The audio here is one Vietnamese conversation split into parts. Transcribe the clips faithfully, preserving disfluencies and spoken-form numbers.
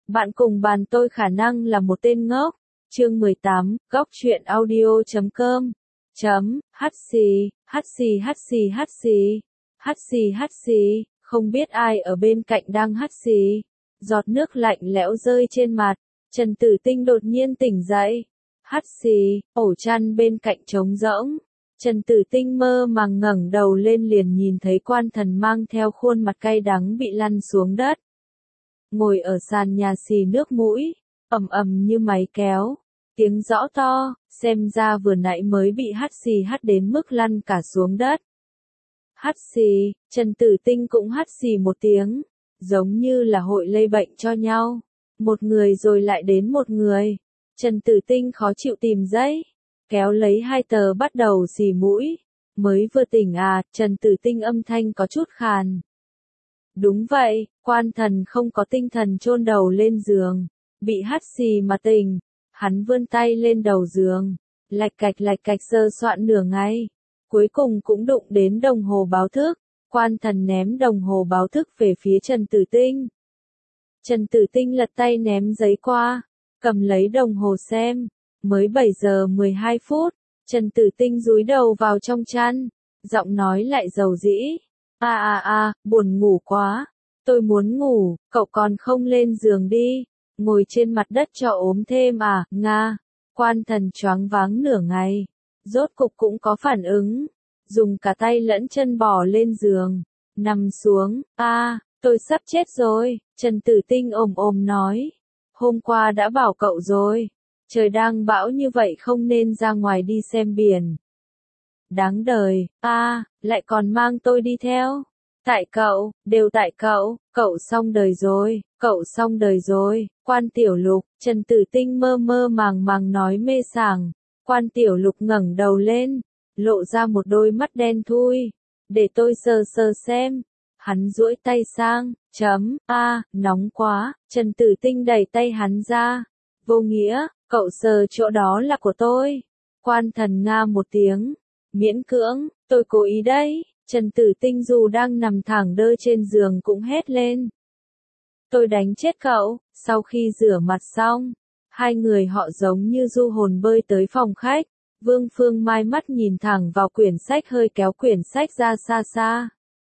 Bạn cùng bàn tôi khả năng là một tên ngốc. Chương mười tám, góc truyện audio chấm com. Chấm, hắt xì, hắt xì hắt xì hắt xì. Hắt xì hắt xì, không biết ai ở bên cạnh đang hắt xì. Giọt nước lạnh lẽo rơi trên mặt, Trần Tử Tinh đột nhiên tỉnh dậy. Hắt xì, ổ chăn bên cạnh trống rỗng. Trần Tử Tinh mơ màng ngẩng đầu lên liền nhìn thấy Quan Thần mang theo khuôn mặt cay đắng bị lăn xuống đất. Ngồi ở sàn nhà xì nước mũi, ầm ầm như máy kéo, tiếng rõ to, xem ra vừa nãy mới bị hắt xì hắt đến mức lăn cả xuống đất. Hắt xì, Trần Tử Tinh cũng hắt xì một tiếng, giống như là hội lây bệnh cho nhau. Một người rồi lại đến một người. Trần Tử Tinh khó chịu tìm giấy, kéo lấy hai tờ bắt đầu xì mũi. Mới vừa tỉnh à, Trần Tử Tinh âm thanh có chút khàn. Đúng vậy, Quan Thần không có tinh thần chôn đầu lên giường, bị hắt xì mà tỉnh. Hắn vươn tay lên đầu giường, lạch cạch lạch cạch sơ soạn nửa ngày, cuối cùng cũng đụng đến đồng hồ báo thức. Quan Thần ném đồng hồ báo thức về phía Trần Tử Tinh. Trần Tử Tinh lật tay ném giấy qua, cầm lấy đồng hồ xem, mới bảy giờ mười hai phút. Trần Tử Tinh dúi đầu vào trong chăn, giọng nói lại dầu dĩ. A a a, buồn ngủ quá, tôi muốn ngủ, cậu còn không lên giường đi, ngồi trên mặt đất cho ốm thêm à, Nga. Quan Thần choáng váng nửa ngày, rốt cục cũng có phản ứng, dùng cả tay lẫn chân bò lên giường, nằm xuống. A, tôi sắp chết rồi, Trần Tử Tinh ồm ồm nói. Hôm qua đã bảo cậu rồi, trời đang bão như vậy không nên ra ngoài đi xem biển. Đáng đời, a, lại còn mang tôi đi theo. Tại cậu, đều tại cậu, cậu xong đời rồi, cậu xong đời rồi. Quan Tiểu Lục, Trần Tử Tinh mơ mơ màng màng nói mê sảng. Quan Tiểu Lục ngẩng đầu lên, lộ ra một đôi mắt đen thui. Để tôi sờ sờ xem. Hắn duỗi tay sang, chấm, a, nóng quá. Trần Tử Tinh đẩy tay hắn ra. Vô nghĩa, cậu sờ chỗ đó là của tôi. Quan Thần nga một tiếng. Miễn cưỡng, tôi cố ý đấy. Trần Tử Tinh dù đang nằm thẳng đơ trên giường cũng hét lên. Tôi đánh chết cậu. Sau khi rửa mặt xong, hai người họ giống như du hồn bơi tới phòng khách. Vương Phương Mai mắt nhìn thẳng vào quyển sách hơi kéo quyển sách ra xa xa.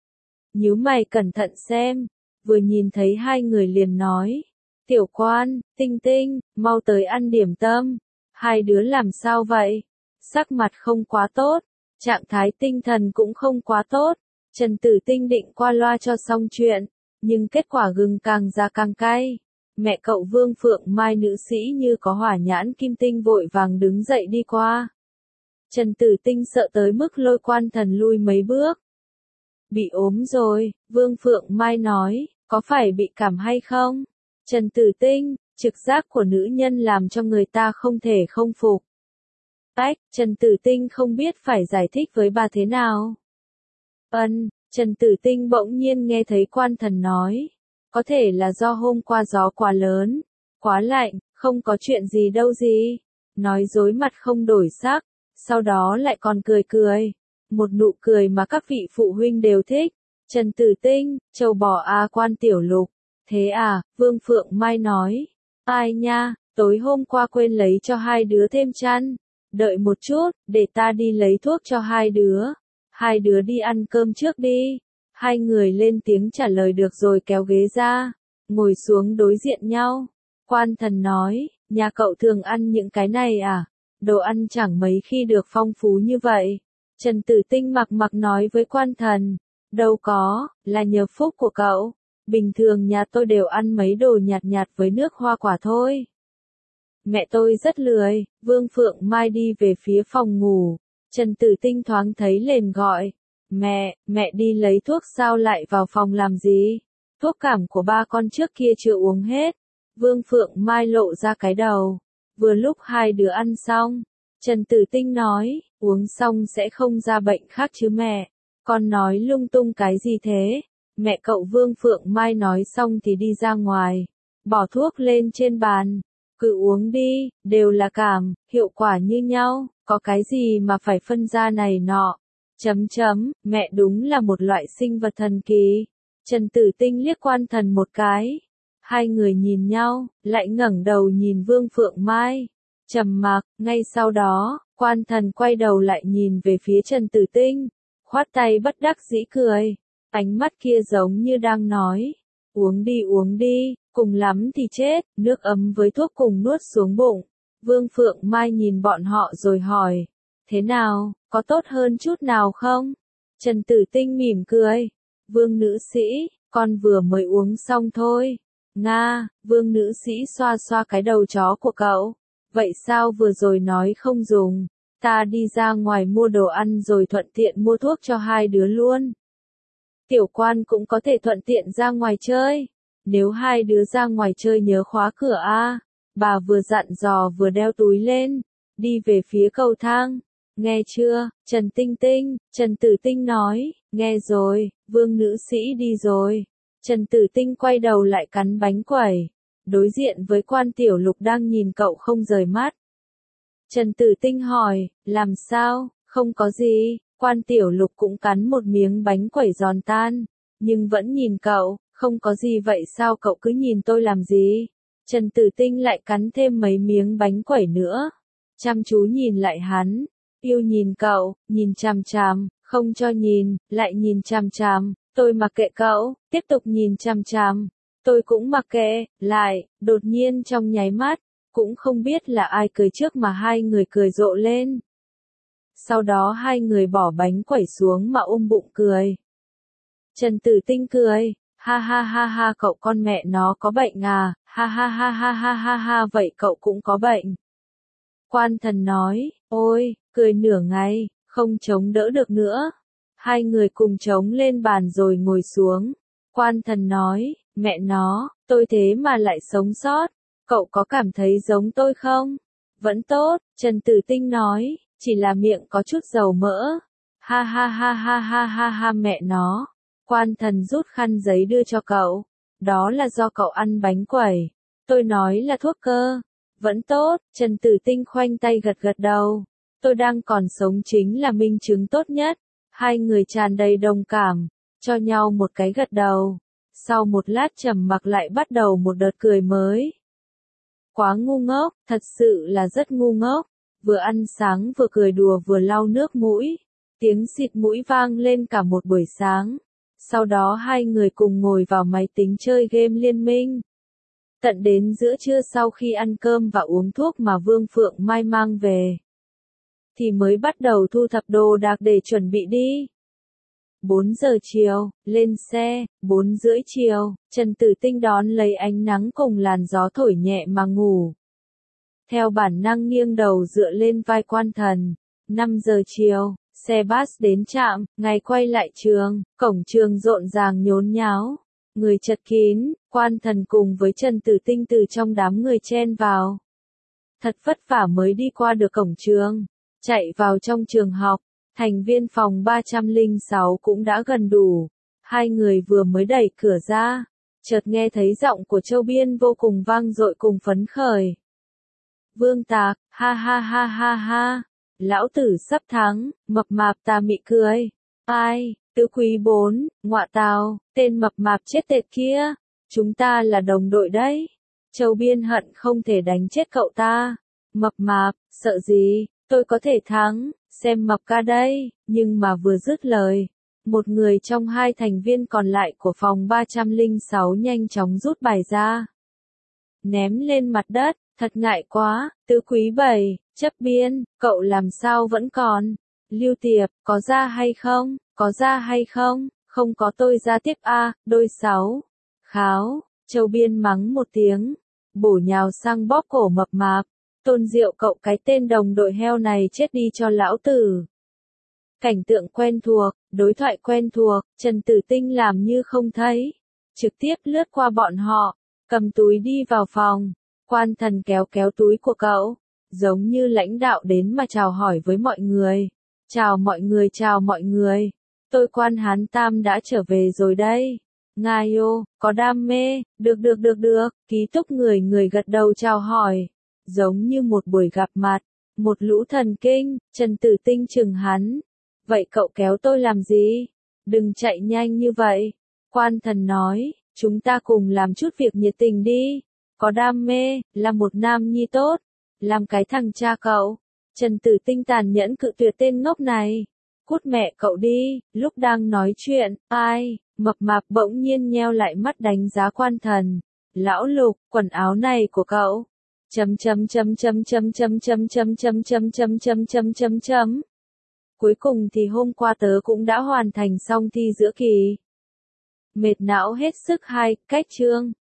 Nhíu mày cẩn thận xem, vừa nhìn thấy hai người liền nói. Tiểu Quan, Tinh Tinh, mau tới ăn điểm tâm. Hai đứa làm sao vậy? Sắc mặt không quá tốt, trạng thái tinh thần cũng không quá tốt. Trần Tử Tinh định qua loa cho xong chuyện, nhưng kết quả gừng càng ra càng cay. Mẹ cậu Vương Phượng Mai nữ sĩ như có hỏa nhãn kim tinh vội vàng đứng dậy đi qua. Trần Tử Tinh sợ tới mức lôi Quan Thần lui mấy bước. Bị ốm rồi, Vương Phượng Mai nói, có phải bị cảm hay không? Trần Tử Tinh, trực giác của nữ nhân làm cho người ta không thể không phục. Ách, Trần Tử Tinh không biết phải giải thích với bà thế nào. Ân, Trần Tử Tinh bỗng nhiên nghe thấy Quan Thần nói. Có thể là do hôm qua gió quá lớn, quá lạnh, không có chuyện gì đâu gì. Nói dối mặt không đổi sắc, sau đó lại còn cười cười. Một nụ cười mà các vị phụ huynh đều thích. Trần Tử Tinh, trâu bò a Quan Tiểu Lục. Thế à, Vương Phượng Mai nói. Ai nha, tối hôm qua quên lấy cho hai đứa thêm chăn. Đợi một chút, để ta đi lấy thuốc cho hai đứa. Hai đứa đi ăn cơm trước đi. Hai người lên tiếng trả lời được rồi kéo ghế ra, ngồi xuống đối diện nhau. Quan Thần nói, nhà cậu thường ăn những cái này à? Đồ ăn chẳng mấy khi được phong phú như vậy. Trần Tử Tinh mặc mặc nói với Quan Thần, đâu có, là nhờ phúc của cậu. Bình thường nhà tôi đều ăn mấy đồ nhạt nhạt với nước hoa quả thôi. Mẹ tôi rất lười. Vương Phượng Mai đi về phía phòng ngủ. Trần Tử Tinh thoáng thấy liền gọi. Mẹ, mẹ đi lấy thuốc sao lại vào phòng làm gì? Thuốc cảm của ba con trước kia chưa uống hết. Vương Phượng Mai lộ ra cái đầu. Vừa lúc hai đứa ăn xong, Trần Tử Tinh nói, uống xong sẽ không ra bệnh khác chứ mẹ. Con nói lung tung cái gì thế? Mẹ cậu Vương Phượng Mai nói xong thì đi ra ngoài, bỏ thuốc lên trên bàn. Cứ uống đi, đều là cảm, hiệu quả như nhau, có cái gì mà phải phân ra này nọ. Chấm chấm, mẹ đúng là một loại sinh vật thần kỳ. Trần Tử Tinh liếc Quan Thần một cái. Hai người nhìn nhau, lại ngẩng đầu nhìn Vương Phượng Mai. Trầm mặc, ngay sau đó, Quan Thần quay đầu lại nhìn về phía Trần Tử Tinh, khoát tay bất đắc dĩ cười. Ánh mắt kia giống như đang nói, uống đi uống đi, cùng lắm thì chết, nước ấm với thuốc cùng nuốt xuống bụng. Vương Phượng Mai nhìn bọn họ rồi hỏi, thế nào, có tốt hơn chút nào không? Trần Tử Tinh mỉm cười, Vương nữ sĩ, con vừa mới uống xong thôi. Nga, Vương nữ sĩ xoa xoa cái đầu chó của cậu, vậy sao vừa rồi nói không dùng, ta đi ra ngoài mua đồ ăn rồi thuận tiện mua thuốc cho hai đứa luôn. Tiểu Quan cũng có thể thuận tiện ra ngoài chơi, nếu hai đứa ra ngoài chơi nhớ khóa cửa a. Bà vừa dặn dò vừa đeo túi lên, đi về phía cầu thang. Nghe chưa, Trần Tinh Tinh, Trần Tử Tinh nói, nghe rồi, Vương nữ sĩ đi rồi. Trần Tử Tinh quay đầu lại cắn bánh quẩy, đối diện với Quan Tiểu Lục đang nhìn cậu không rời mắt. Trần Tử Tinh hỏi, làm sao, không có gì, Quan Tiểu Lục cũng cắn một miếng bánh quẩy giòn tan, nhưng vẫn nhìn cậu, không có gì vậy sao cậu cứ nhìn tôi làm gì? Trần Tử Tinh lại cắn thêm mấy miếng bánh quẩy nữa, chăm chú nhìn lại hắn, yêu nhìn cậu, nhìn chằm chằm, không cho nhìn, lại nhìn chằm chằm, tôi mặc kệ cậu, tiếp tục nhìn chằm chằm, tôi cũng mặc kệ, lại, đột nhiên trong nháy mắt, cũng không biết là ai cười trước mà hai người cười rộ lên. Sau đó hai người bỏ bánh quẩy xuống mà ôm bụng cười. Trần Tử Tinh cười, ha ha ha ha cậu con mẹ nó có bệnh à, ha ha ha ha ha ha ha vậy cậu cũng có bệnh. Quan Thần nói, ôi, cười nửa ngày, không chống đỡ được nữa. Hai người cùng chống lên bàn rồi ngồi xuống. Quan Thần nói, mẹ nó, tôi thế mà lại sống sót, cậu có cảm thấy giống tôi không? Vẫn tốt, Trần Tử Tinh nói, chỉ là miệng có chút dầu mỡ. Ha ha ha ha ha ha ha mẹ nó. Quan Thần rút khăn giấy đưa cho cậu. Đó là do cậu ăn bánh quẩy. Tôi nói là thuốc cơ. Vẫn tốt, Trần Tử Tinh khoanh tay gật gật đầu. Tôi đang còn sống chính là minh chứng tốt nhất. Hai người tràn đầy đồng cảm, cho nhau một cái gật đầu. Sau một lát trầm mặc lại bắt đầu một đợt cười mới. Quá ngu ngốc, thật sự là rất ngu ngốc. Vừa ăn sáng vừa cười đùa vừa lau nước mũi. Tiếng xịt mũi vang lên cả một buổi sáng. Sau đó hai người cùng ngồi vào máy tính chơi game liên minh. Tận đến giữa trưa sau khi ăn cơm và uống thuốc mà Vương Phượng Mai mang về, thì mới bắt đầu thu thập đồ đạc để chuẩn bị đi. bốn giờ chiều, lên xe, bốn rưỡi chiều, Trần Tử Tinh đón lấy ánh nắng cùng làn gió thổi nhẹ mà ngủ. Theo bản năng nghiêng đầu dựa lên vai Quan Thần. năm giờ chiều, xe bus đến trạm, ngày quay lại trường, cổng trường rộn ràng nhốn nháo. Người chật kín, Quan Thần cùng với Trần Tử Tinh từ trong đám người chen vào. Thật vất vả mới đi qua được cổng trường, chạy vào trong trường học, thành viên phòng ba trăm lẻ sáu cũng đã gần đủ. Hai người vừa mới đẩy cửa ra, chợt nghe thấy giọng của Châu Biên vô cùng vang dội cùng phấn khởi. Vương Tạc, ha ha ha ha ha, lão tử sắp thắng, mập mạp ta mị cười. Ai, Tứ Quý bốn, ngọa tào, tên mập mạp chết tiệt kia, chúng ta là đồng đội đấy. Châu Biên hận không thể đánh chết cậu ta. Mập mạp, sợ gì, tôi có thể thắng, xem mập ca đây, nhưng mà vừa dứt lời. Một người trong hai thành viên còn lại của phòng ba trăm lẻ sáu nhanh chóng rút bài ra. Ném lên mặt đất, thật ngại quá, Tứ Quý bảy, chấp biên, cậu làm sao vẫn còn. Lưu Tiệp, có ra hay không, có ra hay không, không có tôi ra tiếp a, đôi sáu. Kháo, Châu Biên mắng một tiếng, bổ nhào sang bóp cổ mập mạp. Tôn Diệu cậu cái tên đồng đội heo này chết đi cho lão tử. Cảnh tượng quen thuộc, đối thoại quen thuộc, Trần Tử Tinh làm như không thấy. Trực tiếp lướt qua bọn họ, cầm túi đi vào phòng. Quan Thần kéo kéo túi của cậu, giống như lãnh đạo đến mà chào hỏi với mọi người. Chào mọi người, chào mọi người. Tôi Quan Hán Tam đã trở về rồi đây. Ngài ô, có đam mê, được được được được, ký túc người người gật đầu chào hỏi. Giống như một buổi gặp mặt, một lũ thần kinh, Trần Tử Tinh chừng hắn. Vậy cậu kéo tôi làm gì? Đừng chạy nhanh như vậy. Quan Thần nói, Chúng ta cùng làm chút việc nhiệt tình đi. Có đam mê, là một nam nhi tốt. Làm cái thằng cha cậu. Trần Tử Tinh tàn nhẫn cự tuyệt tên ngốc này. Cút mẹ cậu đi, lúc đang nói chuyện, ai, mập mạp bỗng nhiên nheo lại mắt đánh giá Quan Thần. Lão Lục, quần áo này của cậu. Chấm chấm chấm chấm chấm chấm chấm chấm chấm chấm chấm chấm chấm chấm chấm. Cuối cùng thì hôm qua tớ cũng đã hoàn thành xong thi giữa kỳ. Mệt não hết sức hai, cách chương.